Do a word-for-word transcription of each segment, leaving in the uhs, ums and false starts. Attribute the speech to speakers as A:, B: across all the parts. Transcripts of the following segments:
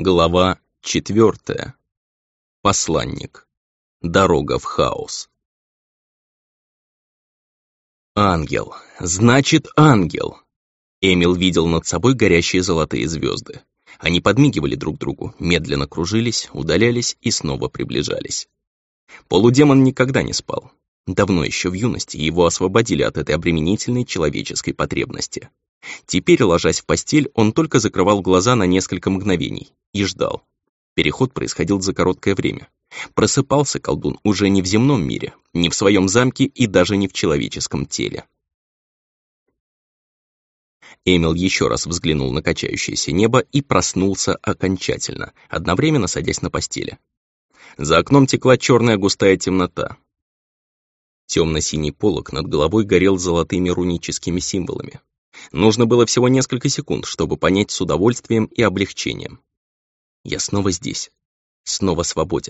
A: Глава четвертая. Посланник. Дорога в хаос. Ангел. Значит, ангел. Эмил видел над собой горящие золотые звезды. Они подмигивали друг другу, медленно кружились, удалялись и снова приближались. Полудемон никогда не спал. Давно еще в юности его освободили от этой обременительной человеческой потребности. Теперь, ложась в постель, он только закрывал глаза на несколько мгновений и ждал. Переход происходил за короткое время. Просыпался колдун уже не в земном мире, не в своем замке и даже не в человеческом теле. Эмил еще раз взглянул на качающееся небо и проснулся окончательно, одновременно садясь на постели. За окном текла черная густая темнота. Темно-синий полог над головой горел золотыми руническими символами. Нужно было всего несколько секунд, чтобы понять с удовольствием и облегчением. Я снова здесь, снова свободен.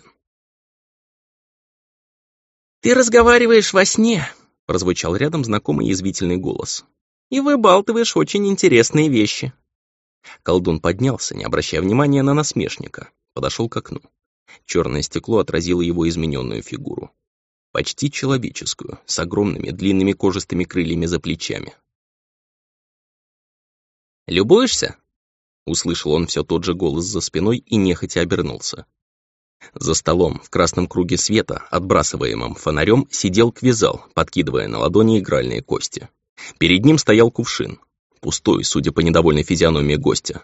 B: «Ты разговариваешь во сне», — прозвучал рядом знакомый язвительный голос. «И выбалтываешь очень интересные вещи».
A: Колдун поднялся, не обращая внимания на насмешника, подошел к окну. Черное стекло отразило его измененную фигуру. Почти человеческую, с огромными длинными кожистыми крыльями за плечами.
B: «Любуешься?»
A: Услышал он все тот же голос за спиной и нехотя обернулся. За столом, в красном круге света, отбрасываемым фонарем, сидел Квизал, подкидывая на ладони игральные кости. Перед ним стоял кувшин, пустой, судя по недовольной физиономии гостя.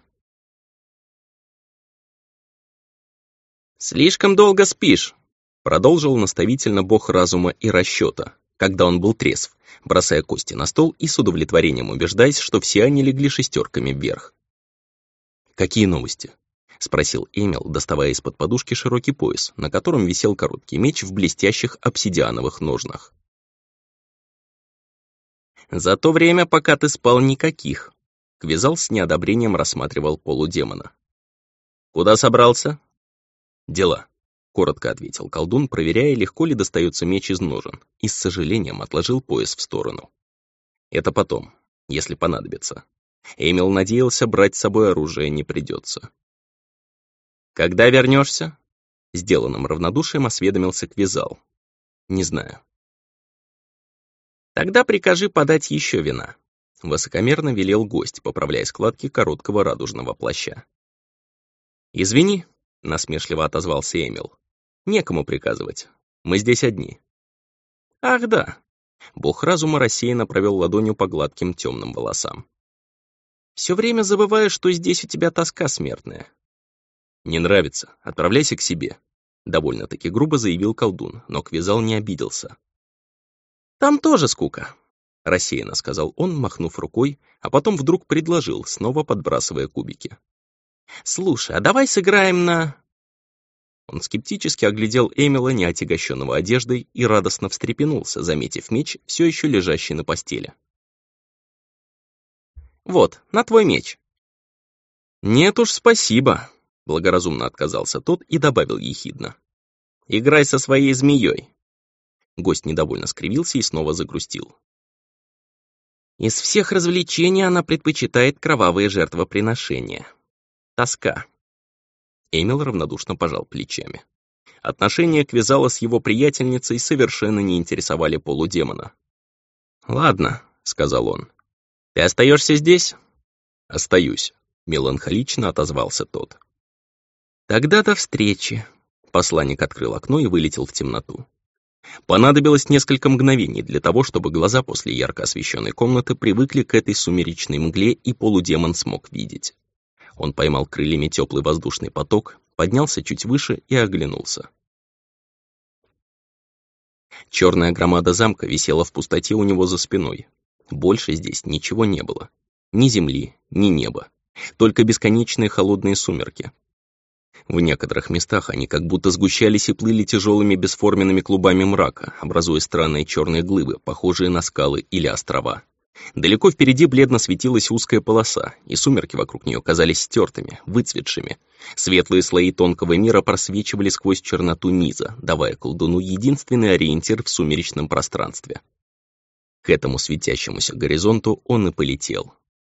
B: «Слишком долго спишь»,
A: — продолжил наставительно бог разума и расчета, когда он был трезв, бросая кости на стол и с удовлетворением убеждаясь, что все они легли шестерками вверх. «Какие новости?» — спросил Эмил, доставая из-под подушки широкий пояс, на котором висел короткий меч в блестящих обсидиановых ножнах.
B: «За то время, пока ты спал, никаких»,
A: — Квизал с неодобрением рассматривал полудемона.
B: «Куда собрался?»
A: «Дела», — коротко ответил колдун, проверяя, легко ли достается меч из ножен, и с сожалением отложил пояс в сторону. «Это потом, если понадобится». Эмил надеялся, брать с собой оружие не придется.
B: «Когда вернешься?»
A: Сделанным равнодушием осведомился Квизал. «Не знаю».
B: «Тогда прикажи подать еще вина»,
A: — высокомерно велел гость, поправляя складки короткого радужного плаща. «Извини», — насмешливо отозвался Эмил. «Некому приказывать. Мы здесь одни».
B: «Ах да».
A: Бог разума рассеянно провел ладонью по гладким темным волосам.
B: «Все время забываю, что здесь у тебя тоска смертная».
A: «Не нравится? Отправляйся к себе», — довольно-таки грубо заявил колдун, но Квизал не обиделся.
B: «Там тоже скука»,
A: — рассеянно сказал он, махнув рукой, а потом вдруг предложил, снова подбрасывая кубики.
B: «Слушай, а давай сыграем на...»
A: Он скептически оглядел Эмила, не отягощенного одеждой, и радостно встрепенулся, заметив меч, все еще лежащий на постели.
B: «Вот, на твой меч».
A: «Нет уж, спасибо», — благоразумно отказался тот и добавил ехидно.
B: «Играй со своей змеей».
A: Гость недовольно скривился и снова загрустил.
B: «Из всех развлечений она предпочитает кровавые жертвоприношения. Тоска».
A: Эмил равнодушно пожал плечами. Отношения Квизала с его приятельницей совершенно не интересовали полудемона.
B: «Ладно», — сказал он. «Ты остаешься здесь?»
A: «Остаюсь», — меланхолично отозвался тот.
B: «Тогда до встречи».
A: Посланник открыл окно и вылетел в темноту. Понадобилось несколько мгновений для того, чтобы глаза после ярко освещенной комнаты привыкли к этой сумеречной мгле, и полудемон смог видеть. Он поймал крыльями теплый воздушный поток, поднялся чуть выше и оглянулся. Черная громада замка висела в пустоте у него за спиной. Больше здесь ничего не было. Ни земли, ни неба. Только бесконечные холодные сумерки. В некоторых местах они как будто сгущались и плыли тяжелыми бесформенными клубами мрака, образуя странные черные глыбы, похожие на скалы или острова. Далеко впереди бледно светилась узкая полоса, и сумерки вокруг нее казались стертыми, выцветшими. Светлые слои тонкого мира просвечивали сквозь черноту низа, давая колдуну единственный ориентир в сумеречном пространстве. К этому светящемуся горизонту он и полетел.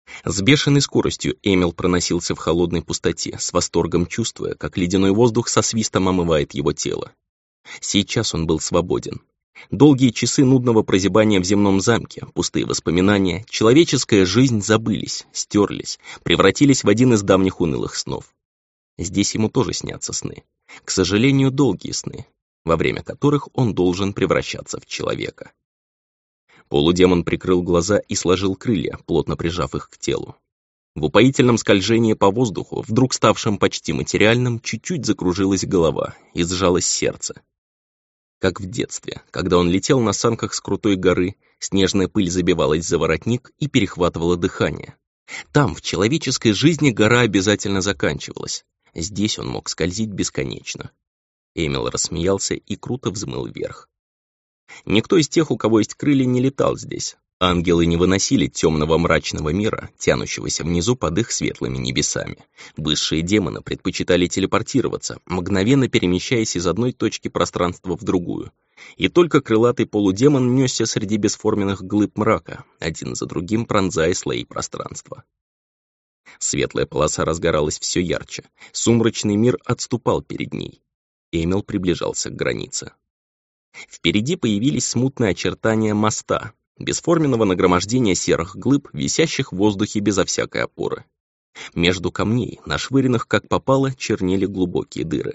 A: С бешеной скоростью Эмил проносился в холодной пустоте, с восторгом чувствуя, как ледяной воздух со свистом омывает его тело. Сейчас он был свободен. Долгие часы нудного прозябания в земном замке, пустые воспоминания, человеческая жизнь забылись, стерлись, превратились в один из давних унылых снов. Здесь ему тоже снятся сны. К сожалению, долгие сны, во время которых он должен превращаться в человека. Полудемон прикрыл глаза и сложил крылья, плотно прижав их к телу. В упоительном скольжении по воздуху, вдруг ставшем почти материальным, чуть-чуть закружилась голова и сжалось сердце. Как в детстве, когда он летел на санках с крутой горы, снежная пыль забивалась за воротник и перехватывала дыхание. Там, в человеческой жизни, гора обязательно заканчивалась. Здесь он мог скользить бесконечно. Эмил рассмеялся и круто взмыл вверх. Никто из тех, у кого есть крылья, не летал здесь. Ангелы не выносили темного мрачного мира, тянущегося внизу под их светлыми небесами. Высшие демоны предпочитали телепортироваться, мгновенно перемещаясь из одной точки пространства в другую. И только крылатый полудемон несся среди бесформенных глыб мрака, один за другим пронзая слои пространства. Светлая полоса разгоралась все ярче, сумрачный мир отступал перед ней. Эмил приближался к границе. Впереди появились смутные очертания моста, бесформенного нагромождения серых глыб, висящих в воздухе безо всякой опоры. Между камней, нашвыренных как попало, чернели глубокие дыры.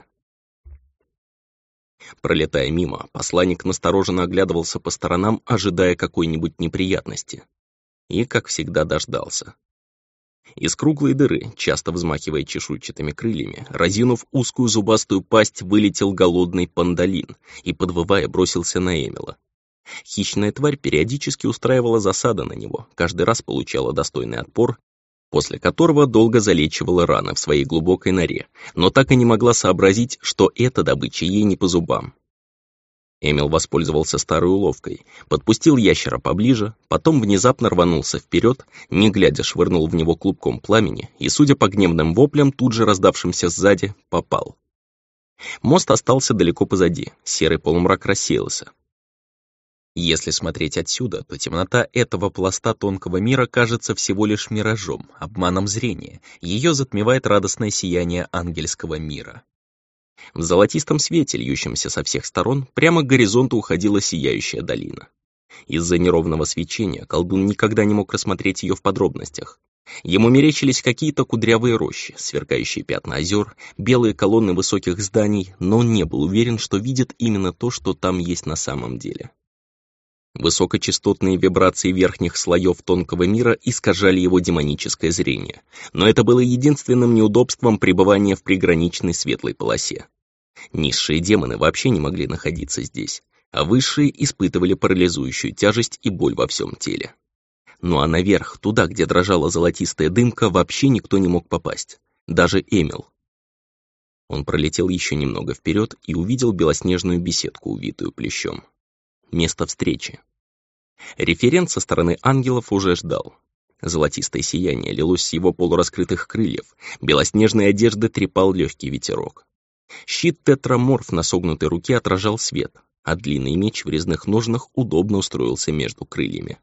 A: Пролетая мимо, посланник настороженно оглядывался по сторонам, ожидая какой-нибудь неприятности. И, как всегда, дождался. Из круглой дыры, часто взмахивая чешуйчатыми крыльями, разинув узкую зубастую пасть, вылетел голодный пандалин и, подвывая, бросился на Эмила. Хищная тварь периодически устраивала засады на него, каждый раз получала достойный отпор, после которого долго залечивала раны в своей глубокой норе, но так и не могла сообразить, что эта добыча ей не по зубам. Эмил воспользовался старой уловкой, подпустил ящера поближе, потом внезапно рванулся вперед, не глядя швырнул в него клубком пламени и, судя по гневным воплям, тут же раздавшимся сзади, попал. Мост остался далеко позади, серый полумрак рассеялся. Если смотреть отсюда, то темнота этого пласта тонкого мира кажется всего лишь миражом, обманом зрения, ее затмевает радостное сияние ангельского мира. В золотистом свете, льющемся со всех сторон, прямо к горизонту уходила сияющая долина. Из-за неровного свечения колдун никогда не мог рассмотреть ее в подробностях. Ему мерещились какие-то кудрявые рощи, сверкающие пятна озер, белые колонны высоких зданий, но он не был уверен, что видит именно то, что там есть на самом деле. Высокочастотные вибрации верхних слоев тонкого мира искажали его демоническое зрение, но это было единственным неудобством пребывания в приграничной светлой полосе. Низшие демоны вообще не могли находиться здесь, а высшие испытывали парализующую тяжесть и боль во всем теле. Ну а наверх, туда, где дрожала золотистая дымка, вообще никто не мог попасть, даже Эмил. Он пролетел еще немного вперед и увидел белоснежную беседку, увитую плющом. Место встречи. Референт со стороны ангелов уже ждал. Золотистое сияние лилось с его полураскрытых крыльев, белоснежной одежды трепал легкий ветерок. Щит тетраморф на согнутой руке отражал свет, а длинный меч в резных ножнах удобно устроился между крыльями.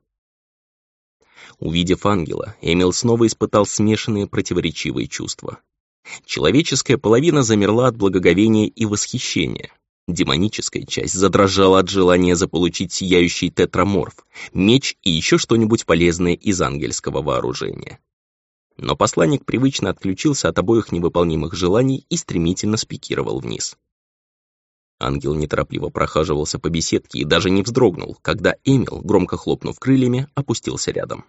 A: Увидев ангела, Эмил снова испытал смешанные противоречивые чувства. Человеческая половина замерла от благоговения и восхищения. Демоническая часть задрожала от желания заполучить сияющий тетраморф, меч и еще что-нибудь полезное из ангельского вооружения. Но посланник привычно отключился от обоих невыполнимых желаний и стремительно спикировал вниз. Ангел неторопливо прохаживался по беседке и даже не вздрогнул, когда Эмил, громко хлопнув крыльями, опустился рядом.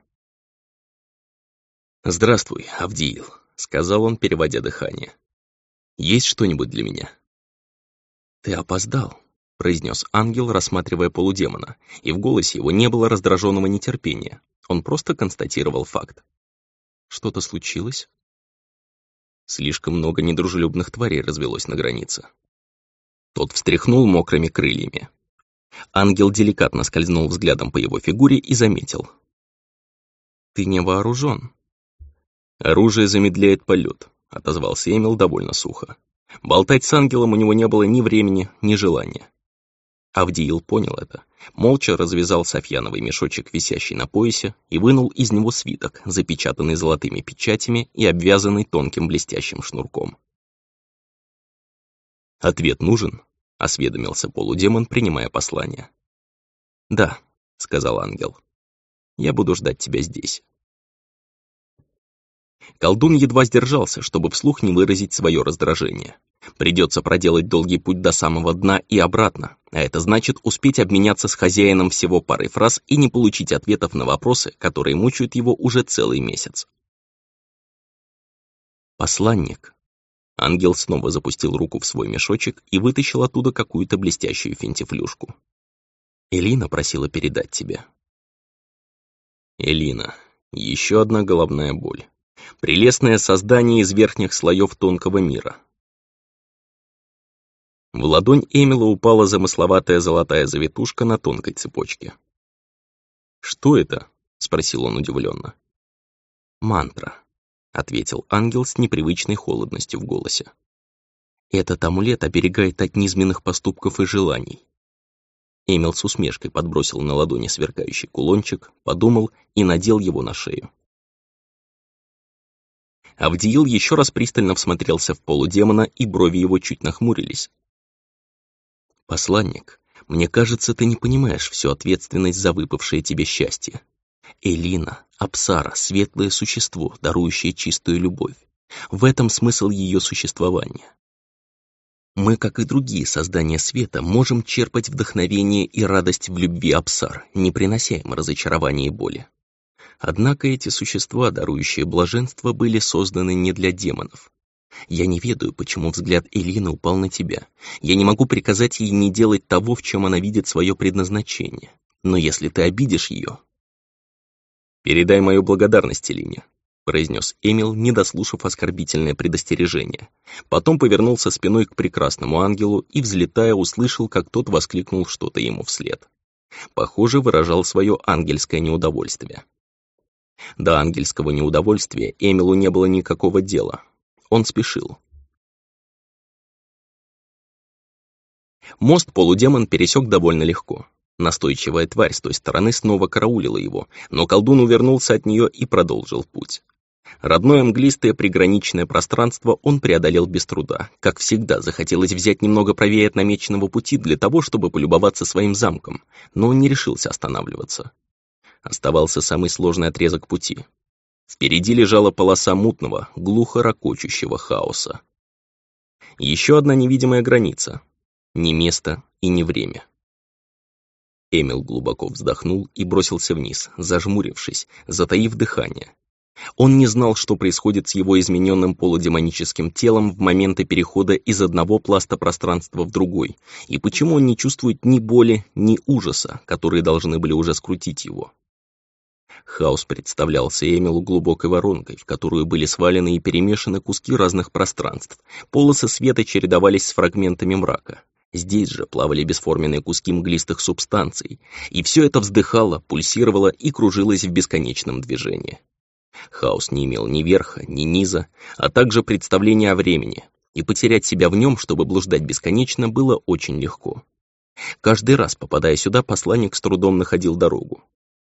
A: «Здравствуй, Авдиил», — сказал он, переводя дыхание. «Есть что-нибудь для меня?» «Ты опоздал», — произнес ангел, рассматривая полудемона, и в голосе его не было раздраженного нетерпения, он просто констатировал факт. «Что-то случилось?» Слишком много недружелюбных тварей развелось на границе. Тот встряхнул мокрыми крыльями. Ангел деликатно скользнул взглядом по его фигуре и заметил. «Ты не вооружен». «Оружие замедляет полет», — отозвался Эмил довольно сухо. Болтать с ангелом у него не было ни времени, ни желания. Авдиил понял это, молча развязал софьяновый мешочек, висящий на поясе, и вынул из него свиток, запечатанный золотыми печатями и обвязанный тонким блестящим шнурком. «Ответ нужен?» — осведомился полудемон, принимая послание. «Да», — сказал ангел. «Я буду ждать тебя здесь». Колдун едва сдержался, чтобы вслух не выразить свое раздражение. Придется проделать долгий путь до самого дна и обратно, а это значит успеть обменяться с хозяином всего парой фраз и не получить ответов на вопросы, которые мучают его уже целый месяц. «Посланник». Ангел снова запустил руку в свой мешочек и вытащил оттуда какую-то блестящую финтифлюшку. «Элина просила передать тебе». Элина. Еще одна головная боль. Прелестное создание из верхних слоев тонкого мира. В ладонь Эмила упала замысловатая золотая завитушка на тонкой цепочке. «Что это?» — спросил он удивленно. «Мантра», — ответил ангел с непривычной холодностью в голосе. «Этот амулет оберегает от низменных поступков и желаний». Эмил с усмешкой подбросил на ладони сверкающий кулончик, подумал и надел его на шею. Авдиил еще раз пристально всмотрелся в полудемона, и брови его чуть нахмурились. «Посланник, мне кажется, ты не понимаешь всю ответственность за выпавшее тебе счастье. Элина, Апсара, светлое существо, дарующее чистую любовь. В этом смысл ее существования. Мы, как и другие создания света, можем черпать вдохновение и радость в любви Апсар, не принося им разочарования и боли. Однако эти существа, дарующие блаженство, были созданы не для демонов. Я не ведаю, почему взгляд Элины упал на тебя. Я не могу приказать ей не делать того, в чем она видит свое предназначение. Но если ты обидишь ее...» «Передай мою благодарность Элине», — произнес Эмил, не дослушав оскорбительное предостережение. Потом повернулся спиной к прекрасному ангелу и, взлетая, услышал, как тот воскликнул что-то ему вслед. Похоже, выражал свое ангельское неудовольствие. До ангельского неудовольствия Эмилу не было никакого дела. Он спешил. Мост полудемон пересек довольно легко. Настойчивая тварь с той стороны снова караулила его, но колдун увернулся от нее и продолжил путь. Родное мглистое приграничное пространство он преодолел без труда. Как всегда, захотелось взять немного правее от намеченного пути для того, чтобы полюбоваться своим замком, но он не решился останавливаться. Оставался самый сложный отрезок пути. Впереди лежала полоса мутного, глухо рокочущего хаоса. Еще одна невидимая граница. Ни место и ни время. Эмил глубоко вздохнул и бросился вниз, зажмурившись, затаив дыхание. Он не знал, что происходит с его измененным полудемоническим телом в моменты перехода из одного пласта пространства в другой, и почему он не чувствует ни боли, ни ужаса, которые должны были уже скрутить его. Хаос представлялся Эмилу глубокой воронкой, в которую были свалены и перемешаны куски разных пространств. Полосы света чередовались с фрагментами мрака. Здесь же плавали бесформенные куски мглистых субстанций, и все это вздыхало, пульсировало и кружилось в бесконечном движении. Хаос не имел ни верха, ни низа, а также представления о времени, и потерять себя в нем, чтобы блуждать бесконечно, было очень легко. Каждый раз, попадая сюда, посланник с трудом находил дорогу.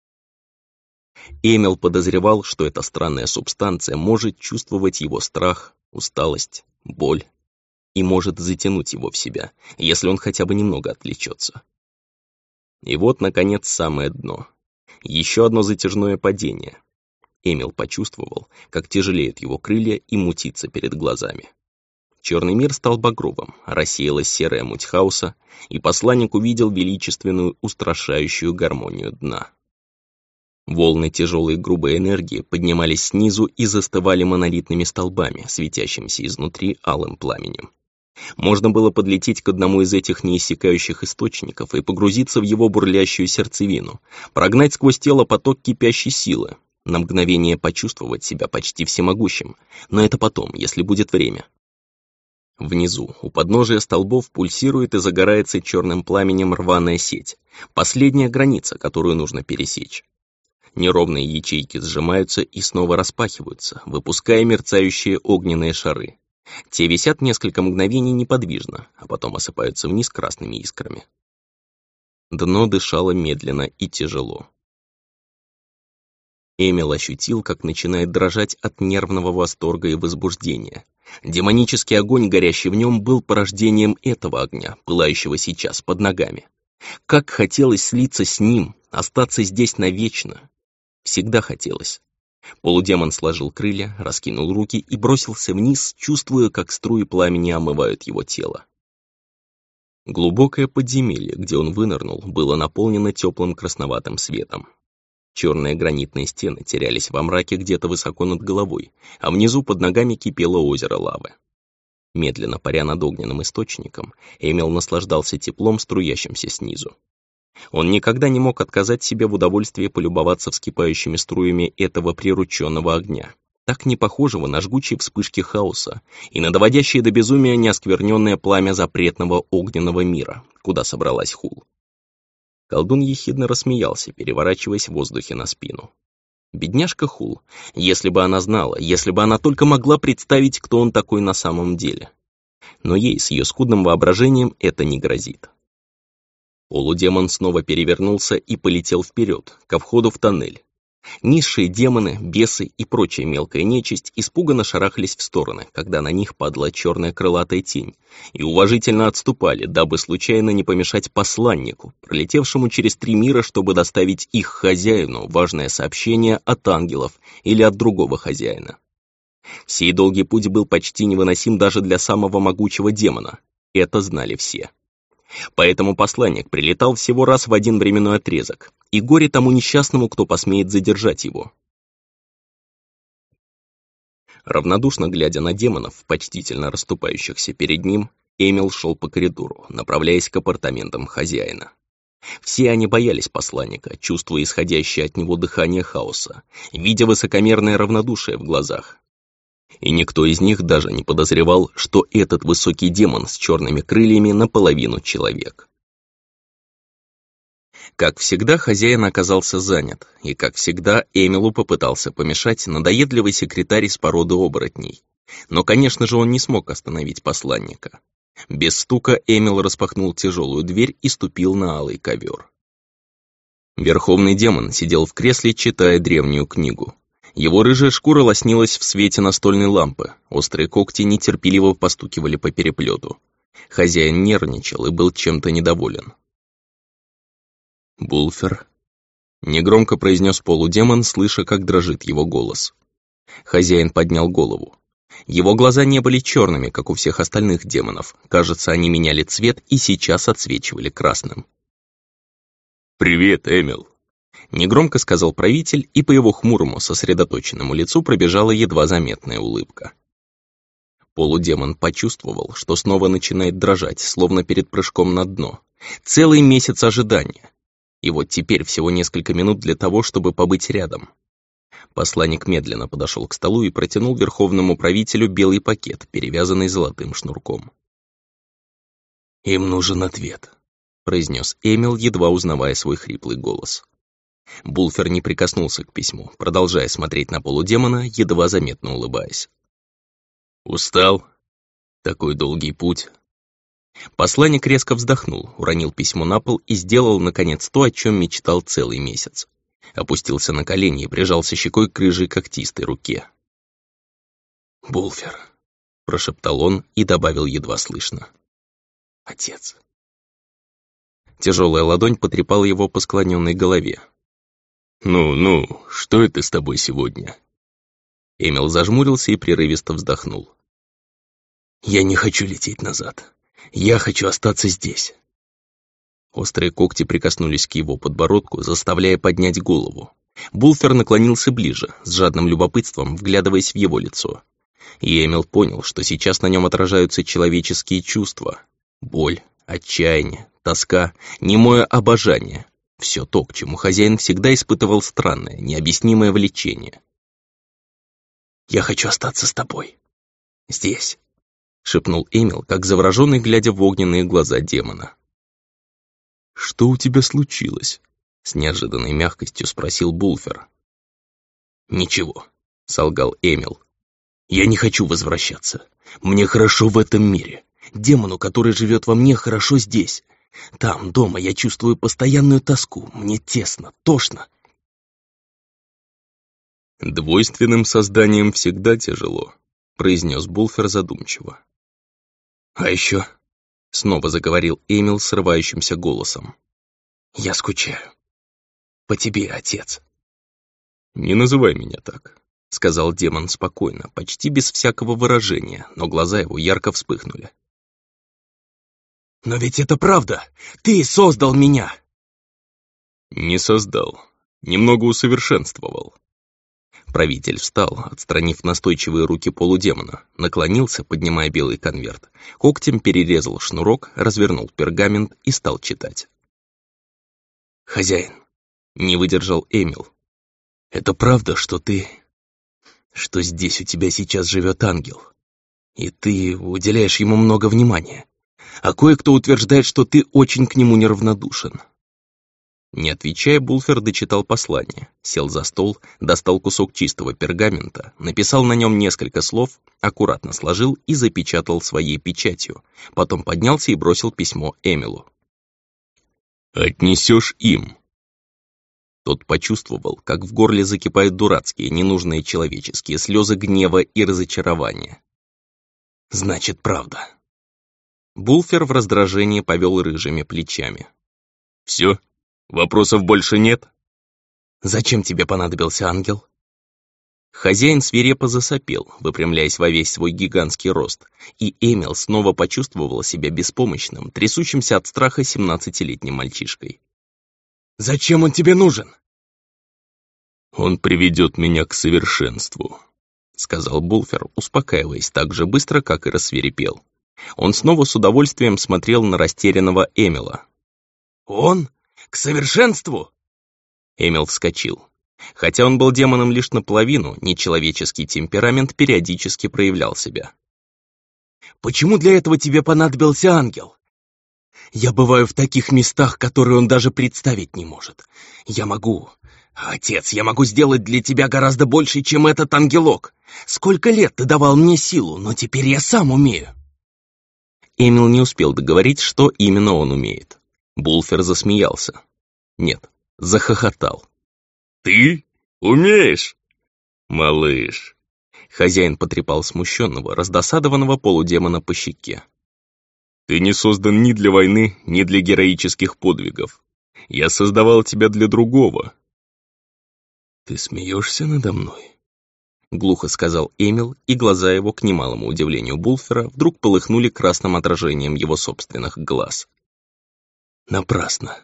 A: Эмил подозревал, что эта странная субстанция может чувствовать его страх, усталость, боль и может затянуть его в себя, если он хотя бы немного отвлечется. И вот, наконец, самое дно. Еще одно затяжное падение. Эмил почувствовал, как тяжелеют его крылья и мутится перед глазами. Черный мир стал багровым, рассеялась серая муть хаоса, и посланник увидел величественную, устрашающую гармонию дна. Волны тяжелой грубой энергии поднимались снизу и застывали монолитными столбами, светящимися изнутри алым пламенем. Можно было подлететь к одному из этих неиссякающих источников и погрузиться в его бурлящую сердцевину, прогнать сквозь тело поток кипящей силы, на мгновение почувствовать себя почти всемогущим, но это потом, если будет время. Внизу, у подножия столбов, пульсирует и загорается черным пламенем рваная сеть, последняя граница, которую нужно пересечь. Неровные ячейки сжимаются и снова распахиваются, выпуская мерцающие огненные шары. Те висят несколько мгновений неподвижно, а потом осыпаются вниз красными искрами. Дно дышало медленно и тяжело. Эмил ощутил, как начинает дрожать от нервного восторга и возбуждения. Демонический огонь, горящий в нем, был порождением этого огня, пылающего сейчас под ногами. Как хотелось слиться с ним, остаться здесь навечно. Всегда хотелось. Полудемон сложил крылья, раскинул руки и бросился вниз, чувствуя, как струи пламени омывают его тело. Глубокое подземелье, где он вынырнул, было наполнено теплым красноватым светом. Черные гранитные стены терялись во мраке где-то высоко над головой, а внизу под ногами кипело озеро лавы. Медленно паря над огненным источником, Эмил наслаждался теплом, струящимся снизу. Он никогда не мог отказать себе в удовольствии полюбоваться вскипающими струями этого прирученного огня, так не похожего на жгучие вспышки хаоса и на доводящее до безумия неоскверненное пламя запретного огненного мира, куда собралась Хул. Колдун ехидно рассмеялся, переворачиваясь в воздухе на спину. Бедняжка Хул, если бы она знала, если бы она только могла представить, кто он такой на самом деле. Но ей с ее скудным воображением это не грозит. Полудемон снова перевернулся и полетел вперед, ко входу в тоннель. Низшие демоны, бесы и прочая мелкая нечисть испуганно шарахались в стороны, когда на них падла черная крылатая тень, и уважительно отступали, дабы случайно не помешать посланнику, пролетевшему через три мира, чтобы доставить их хозяину важное сообщение от ангелов или от другого хозяина. Сей долгий путь был почти невыносим даже для самого могучего демона. Это знали все. Поэтому посланник прилетал всего раз в один временной отрезок, и горе тому несчастному, кто посмеет задержать его. Равнодушно глядя на демонов, почтительно расступающихся перед ним, Эмил шел по коридору, направляясь к апартаментам хозяина. Все они боялись посланника, чувствуя исходящее от него дыхание хаоса, видя высокомерное равнодушие в глазах. И никто из них даже не подозревал, что этот высокий демон с черными крыльями наполовину человек. Как всегда, хозяин оказался занят, и, как всегда, Эмилу попытался помешать надоедливый секретарь из породы оборотней. Но, конечно же, он не смог остановить посланника. Без стука Эмил распахнул тяжелую дверь и ступил на алый ковер. Верховный демон сидел в кресле, читая древнюю книгу. Его рыжая шкура лоснилась в свете настольной лампы, острые когти нетерпеливо постукивали по переплету. Хозяин нервничал и был чем-то недоволен. «Булфер», — негромко произнес полудемон, слыша, как дрожит его голос. Хозяин поднял голову. Его глаза не были черными, как у всех остальных демонов. Кажется, они меняли цвет и сейчас отсвечивали красным. «Привет, Эмил», — негромко сказал правитель, и по его хмурому, сосредоточенному лицу пробежала едва заметная улыбка. Полудемон почувствовал, что снова начинает дрожать, словно перед прыжком на дно. Целый месяц ожидания. И вот теперь всего несколько минут для того, чтобы побыть рядом. Посланник медленно подошел к столу и протянул верховному правителю белый пакет, перевязанный золотым шнурком. «Им нужен ответ», — произнес Эмил, едва узнавая свой хриплый голос. Булфер не прикоснулся к письму, продолжая смотреть на полудемона, едва заметно улыбаясь. «Устал? Такой долгий путь». Посланник резко вздохнул, уронил письмо на пол и сделал, наконец, то, о чем мечтал целый месяц. Опустился на колени и прижался щекой к рыжей когтистой руке. «Булфер», — прошептал он и добавил едва слышно. «Отец». Тяжелая ладонь потрепала его по склоненной голове. «Ну, ну, что это с тобой сегодня?» Эмил зажмурился и прерывисто вздохнул. «Я не хочу лететь назад. Я хочу остаться здесь». Острые когти прикоснулись к его подбородку, заставляя поднять голову. Булфер наклонился ближе, с жадным любопытством вглядываясь в его лицо. И Эмил понял, что сейчас на нем отражаются человеческие чувства. Боль, отчаяние, тоска, немое обожание. Все то, к чему хозяин всегда испытывал странное, необъяснимое влечение. «Я хочу остаться с тобой. Здесь», — шепнул Эмил, как завороженный, глядя в огненные глаза демона. «Что у тебя случилось?» — с неожиданной мягкостью спросил Булфер. «Ничего», — солгал Эмил. «Я не хочу возвращаться. Мне хорошо в этом мире. Демону, который живет во мне, хорошо здесь.
B: Там, дома, я чувствую постоянную тоску. Мне тесно, тошно.
A: «Двойственным созданием всегда тяжело», — произнес Булфер задумчиво.
B: «А еще...» — снова заговорил Эмил срывающимся голосом. «Я скучаю. По тебе, отец».
A: «Не называй меня так», — сказал демон спокойно, почти без всякого выражения, но глаза его ярко вспыхнули.
B: «Но ведь это правда! Ты создал меня!»
A: «Не создал. Немного усовершенствовал». Правитель встал, отстранив настойчивые руки полудемона, наклонился, поднимая белый конверт, когтем перерезал шнурок, развернул пергамент и стал читать.
B: «Хозяин», — не выдержал Эмил, — «это правда, что ты... что здесь у тебя сейчас живет ангел, и ты уделяешь ему много внимания, а кое-кто утверждает, что ты очень к нему неравнодушен».
A: Не отвечая, Булфер дочитал послание, сел за стол, достал кусок чистого пергамента, написал на нем несколько слов, аккуратно сложил и запечатал своей печатью, потом поднялся и бросил письмо Эмилу. «Отнесешь им». Тот почувствовал, как в горле закипают дурацкие, ненужные человеческие слезы гнева и разочарования.
B: «Значит, правда».
A: Булфер в раздражении повел рыжими плечами. «Все? Вопросов больше нет?»
B: «Зачем тебе понадобился ангел?»
A: Хозяин свирепо засопел, выпрямляясь во весь свой гигантский рост, и Эмил снова почувствовал себя беспомощным, трясущимся от страха семнадцатилетним мальчишкой.
B: «Зачем он тебе нужен?»
A: «Он приведет меня к совершенству», — сказал Булфер, успокаиваясь так же быстро, как и рассвирепел. Он снова с удовольствием смотрел на растерянного Эмила.
B: «Он? К совершенству?»
A: Эмил вскочил. Хотя он был демоном лишь наполовину, нечеловеческий темперамент периодически проявлял себя.
B: «Почему для этого тебе понадобился ангел? Я бываю в таких местах, которые он даже представить не может. Я могу... Отец, я могу сделать для тебя гораздо больше, чем этот ангелок. Сколько лет ты давал мне силу, но теперь я сам умею».
A: Эмил не успел договорить, что именно он умеет. Булфер засмеялся. Нет, захохотал. «Ты умеешь? Малыш!» Хозяин потрепал смущенного, раздосадованного полудемона по щеке. «Ты не создан ни для войны, ни для героических подвигов. Я создавал тебя для другого».
B: «Ты смеешься надо мной?»
A: Глухо сказал Эмил, и глаза его, к немалому удивлению Булфера, вдруг полыхнули красным отражением его собственных глаз.
B: «Напрасно».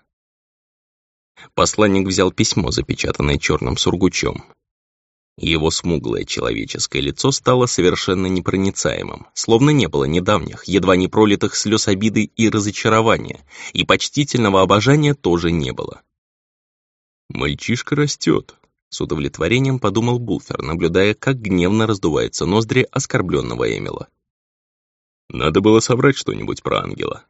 A: Посланник взял письмо, запечатанное черным сургучом. Его смуглое человеческое лицо стало совершенно непроницаемым, словно не было недавних, едва не пролитых слез обиды и разочарования, и почтительного обожания тоже не было. «Мальчишка растет», — с удовлетворением подумал Булфер, наблюдая, как гневно раздуваются ноздри оскорбленного Эмила. «Надо было соврать что-нибудь про ангела».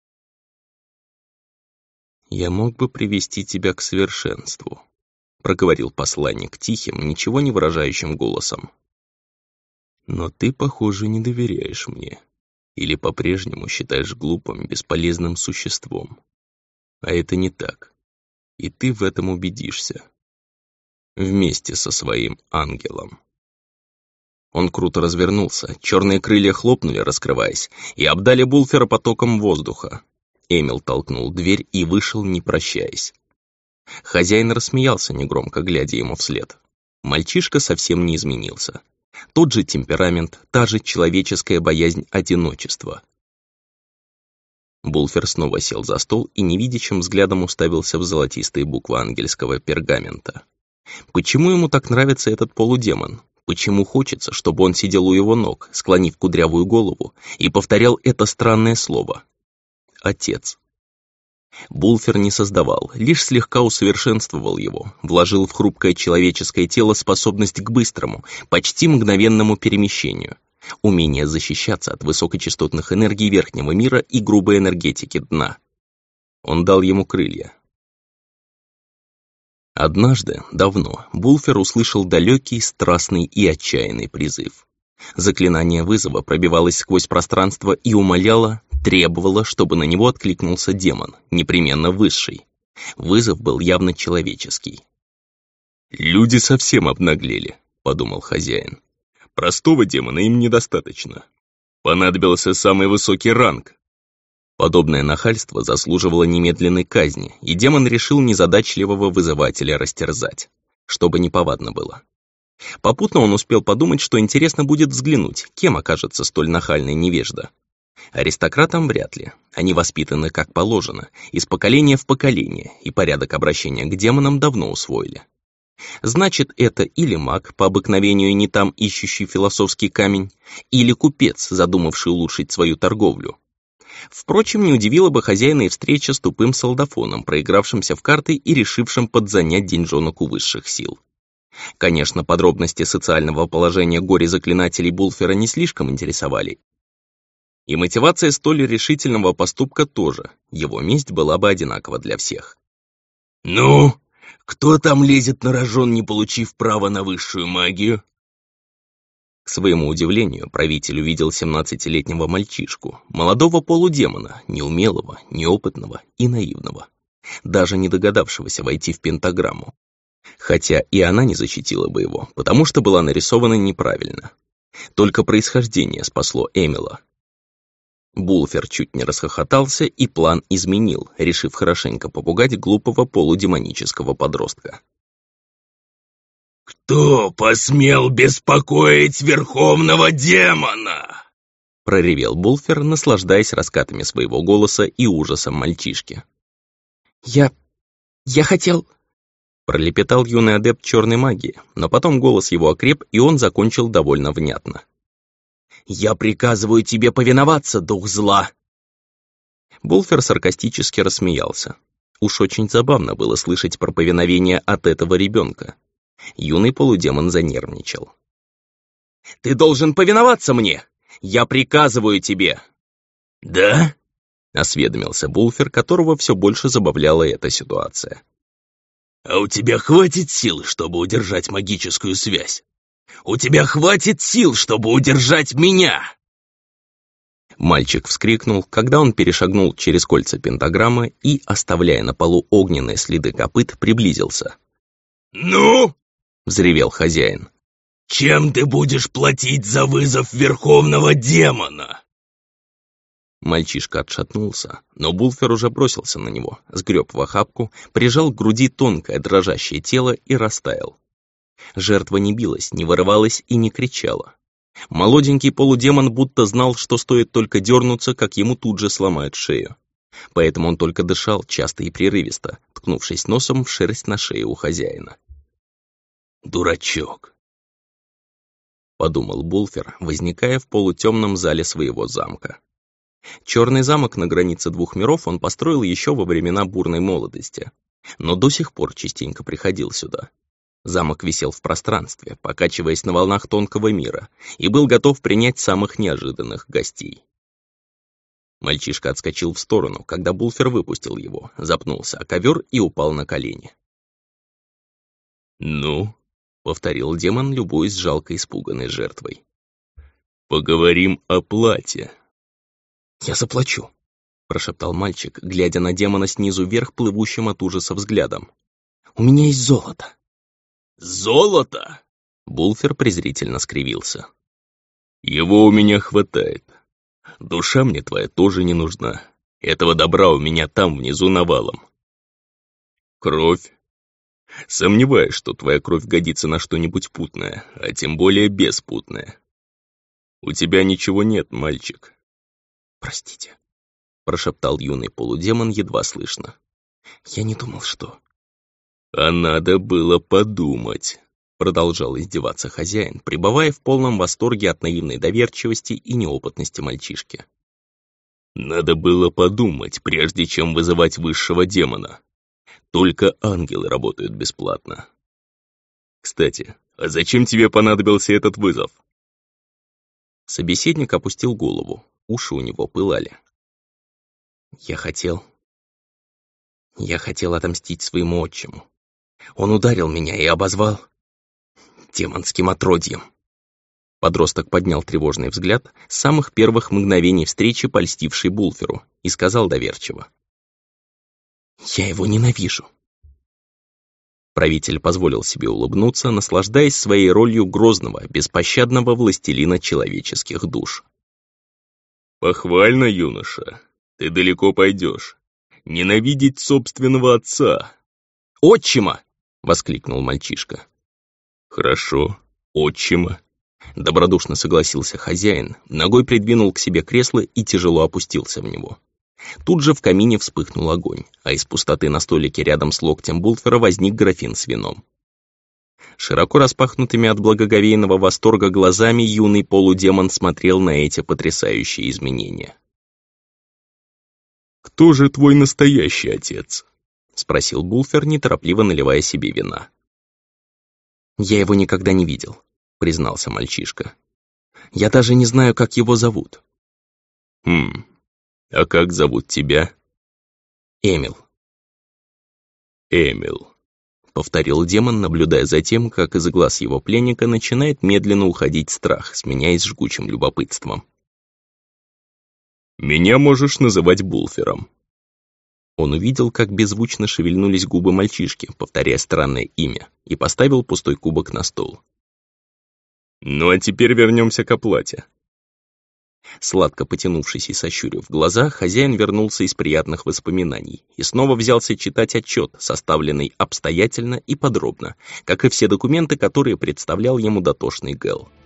A: «Я мог бы привести тебя к совершенству», — проговорил посланник тихим, ничего не выражающим голосом. «Но ты, похоже, не доверяешь мне, или по-прежнему считаешь глупым, бесполезным существом. А это не так, и ты в этом убедишься. Вместе со своим ангелом». Он круто развернулся, черные крылья хлопнули, раскрываясь, и обдали Булфера потоком воздуха. Эмил толкнул дверь и вышел, не прощаясь. Хозяин рассмеялся негромко, глядя ему вслед. Мальчишка совсем не изменился. Тот же темперамент, та же человеческая боязнь одиночества. Булфер снова сел за стол и невидящим взглядом уставился в золотистые буквы ангельского пергамента. Почему ему так нравится этот полудемон? Почему хочется, чтобы он сидел у его ног, склонив кудрявую голову, и повторял это странное слово? Отец. Булфер не создавал, лишь слегка усовершенствовал его, вложил в хрупкое человеческое тело способность к быстрому, почти мгновенному перемещению, умение защищаться от высокочастотных энергий верхнего мира и грубой энергетики дна. Он дал ему крылья. Однажды, давно, Булфер услышал далекий, страстный и отчаянный призыв. Заклинание вызова пробивалось сквозь пространство и умоляло, требовало, чтобы на него откликнулся демон, непременно высший. Вызов был явно человеческий.
B: «Люди совсем обнаглели», — подумал хозяин. «Простого демона им недостаточно. Понадобился самый высокий ранг».
A: Подобное нахальство заслуживало немедленной казни, и демон решил незадачливого вызывателя растерзать, чтобы неповадно было. Попутно он успел подумать, что интересно будет взглянуть, кем окажется столь нахальный невежда. Аристократам вряд ли, они воспитаны как положено, из поколения в поколение, и порядок обращения к демонам давно усвоили. Значит, это или маг, по обыкновению не там ищущий философский камень, или купец, задумавший улучшить свою торговлю. Впрочем, не удивила бы хозяина и встреча с тупым солдафоном, проигравшимся в карты и решившим подзанять деньжонок у высших сил. Конечно, подробности социального положения горе-заклинателей Булфера не слишком интересовали. И мотивация столь решительного поступка тоже, его месть была бы одинакова для всех.
B: «Ну, кто там лезет на рожон, не получив права на высшую магию?»
A: К своему удивлению, правитель увидел семнадцатилетнего мальчишку, молодого полудемона, неумелого, неопытного и наивного, даже не догадавшегося войти в пентаграмму. Хотя и она не защитила бы его, потому что была нарисована неправильно. Только происхождение спасло Эмила. Булфер чуть не расхохотался и план изменил, решив хорошенько попугать глупого полудемонического подростка.
B: «Кто посмел беспокоить верховного демона?»
A: проревел Булфер, наслаждаясь раскатами своего голоса и ужасом мальчишки. «Я... я хотел...» пролепетал юный адепт черной магии, но потом голос его окреп, и он закончил довольно внятно. «Я приказываю тебе повиноваться, дух зла!» Булфер саркастически рассмеялся. Уж очень забавно было слышать про повиновение от этого ребенка. Юный полудемон занервничал. «Ты должен повиноваться мне! Я приказываю тебе!»
B: «Да?»
A: — осведомился Булфер, которого все больше забавляла эта ситуация.
B: «А у тебя хватит сил, чтобы удержать магическую связь? У тебя хватит сил, чтобы удержать меня?»
A: Мальчик вскрикнул, когда он перешагнул через кольца пентаграммы и, оставляя на полу огненные следы копыт, приблизился.
B: «Ну?» —
A: взревел хозяин.
B: «Чем ты будешь платить за вызов верховного демона?»
A: Мальчишка отшатнулся, но Булфер уже бросился на него, сгреб в охапку, прижал к груди тонкое дрожащее тело и растаял. Жертва не билась, не вырывалась и не кричала. Молоденький полудемон будто знал, что стоит только дернуться, как ему тут же сломают шею. Поэтому он только дышал часто и прерывисто, ткнувшись носом в шерсть на шее у хозяина.
B: «Дурачок»,
A: — подумал Булфер, возникая в полутемном зале своего замка. Черный замок на границе двух миров он построил еще во времена бурной молодости, но до сих пор частенько приходил сюда. Замок висел в пространстве, покачиваясь на волнах тонкого мира, и был готов принять самых неожиданных гостей. Мальчишка отскочил в сторону, когда Булфер выпустил его, запнулся о ковер и упал на колени.
B: «Ну?»
A: — повторил демон, любуясь жалко испуганной жертвой.
B: «Поговорим о плате».
A: «Я заплачу», — прошептал мальчик, глядя на демона снизу вверх, плывущим от ужаса взглядом. «У меня есть золото».
B: «Золото?»
A: — Булфер презрительно скривился.
B: «Его у меня хватает. Душа мне твоя тоже не нужна. Этого добра у меня там внизу навалом. Кровь? Сомневаюсь, что твоя кровь годится на что-нибудь путное, а тем более беспутное. У тебя ничего нет, мальчик».
A: «Простите», — прошептал юный полудемон едва слышно. «Я не думал, что...»
B: «А надо было подумать», — продолжал издеваться хозяин, пребывая в полном восторге от наивной доверчивости и неопытности мальчишки. «Надо было подумать, прежде чем вызывать высшего демона. Только ангелы работают бесплатно. Кстати, а зачем тебе понадобился этот вызов?»
A: Собеседник опустил голову, уши у него пылали. «Я хотел... Я хотел отомстить своему отчиму. Он ударил меня и обозвал демонским отродьем». Подросток поднял тревожный взгляд, с самых первых мгновений встречи польстивший Булферу, и сказал доверчиво: «Я его ненавижу». Правитель позволил себе улыбнуться, наслаждаясь своей ролью грозного, беспощадного властелина человеческих душ.
B: «Похвально, юноша. Ты далеко пойдешь. Ненавидеть собственного отца».
A: «Отчима!» — воскликнул мальчишка.
B: «Хорошо, отчима»,
A: — добродушно согласился хозяин, ногой придвинул к себе кресло и тяжело опустился в него. Тут же в камине вспыхнул огонь, а из пустоты на столике рядом с локтем Булфера возник графин с вином. Широко распахнутыми от благоговейного восторга глазами юный полудемон смотрел на эти потрясающие изменения.
B: «Кто же твой настоящий отец?»
A: — спросил Булфер, неторопливо наливая себе вина. «Я его никогда не видел», — признался мальчишка. «Я даже не знаю, как его зовут».
B: «Хм, а как зовут тебя?»
A: «Эмил».
B: «Эмил»,
A: — повторил демон, наблюдая за тем, как из глаз его пленника начинает медленно уходить страх, сменяясь жгучим любопытством.
B: «Меня можешь называть Булфером».
A: Он увидел, как беззвучно шевельнулись губы мальчишки, повторяя странное имя, и поставил пустой кубок на стол.
B: «Ну а теперь вернемся к оплате».
A: Сладко потянувшись и сощурив глаза, хозяин вернулся из приятных воспоминаний и снова взялся читать отчет, составленный обстоятельно и подробно, как и все документы, которые представлял ему дотошный Гэл.